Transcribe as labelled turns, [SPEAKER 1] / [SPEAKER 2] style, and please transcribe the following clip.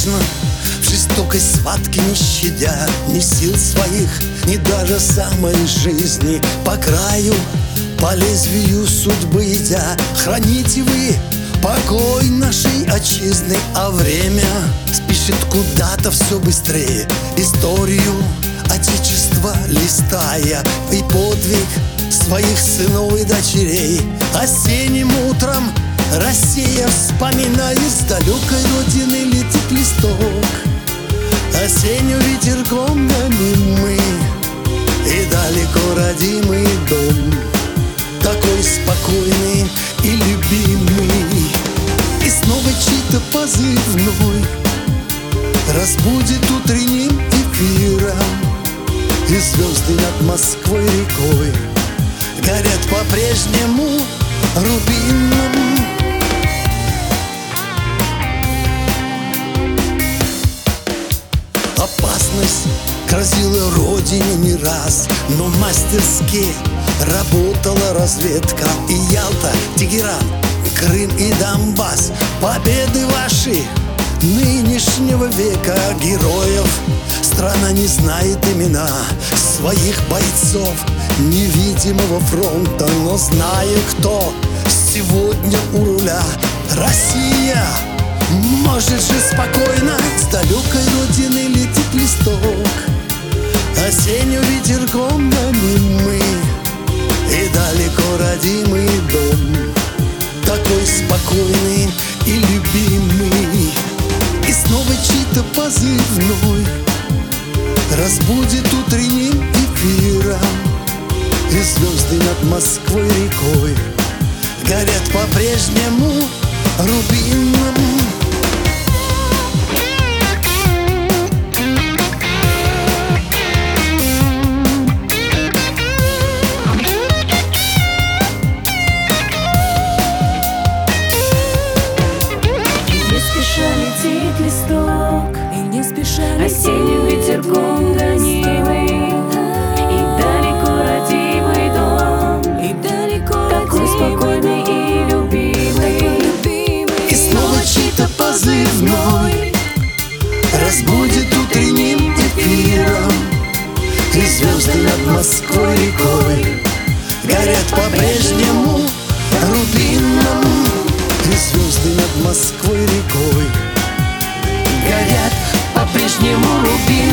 [SPEAKER 1] вечно в жестокой схватке, не щадя ни сил своих, ни даже самой жизни. По краю, по лезвию судьбы идя, храните вы покой нашей отчизны. А время спешит куда-то все быстрее, историю Отечества листая, и подвиг своих сынов и дочерей. Осенним утром Россия, вспоминая, с далекой родины летит листок. Осенью ветерком гоним мы, и далеко родимый дом, такой спокойный и любимый. И снова чей-то позывной разбудит утренним эфиром, и звезды над Москвой рекой горят по-прежнему рубином. Опасность грозила родине не раз, но мастерски работала разведка. И Ялта, Тегеран, Крым и Донбасс, победы ваши нынешнего века. Героев страна не знает имена своих бойцов невидимого фронта, но зная, кто сегодня у руля. Россия может же спокойно, с далекой родины летит листок. Осенью ветерком гоним мы, и далеко родимый дом, такой спокойный и любимый. И снова чей-то позывной разбудит утренним эфиром, и звезды над Москвой рекой горят по-прежнему рубином.
[SPEAKER 2] Летит листок, и не спеша осенним ветерком гонимый, и далеко родимый дом, и далеко такой спокойный и любимый.
[SPEAKER 1] И снова чей-то позывной разбудит утренним эфиром, и звезды над Москвой рекой горят по-прежнему рубином. И звезды над Москвой рекой горят по-прежнему рубином.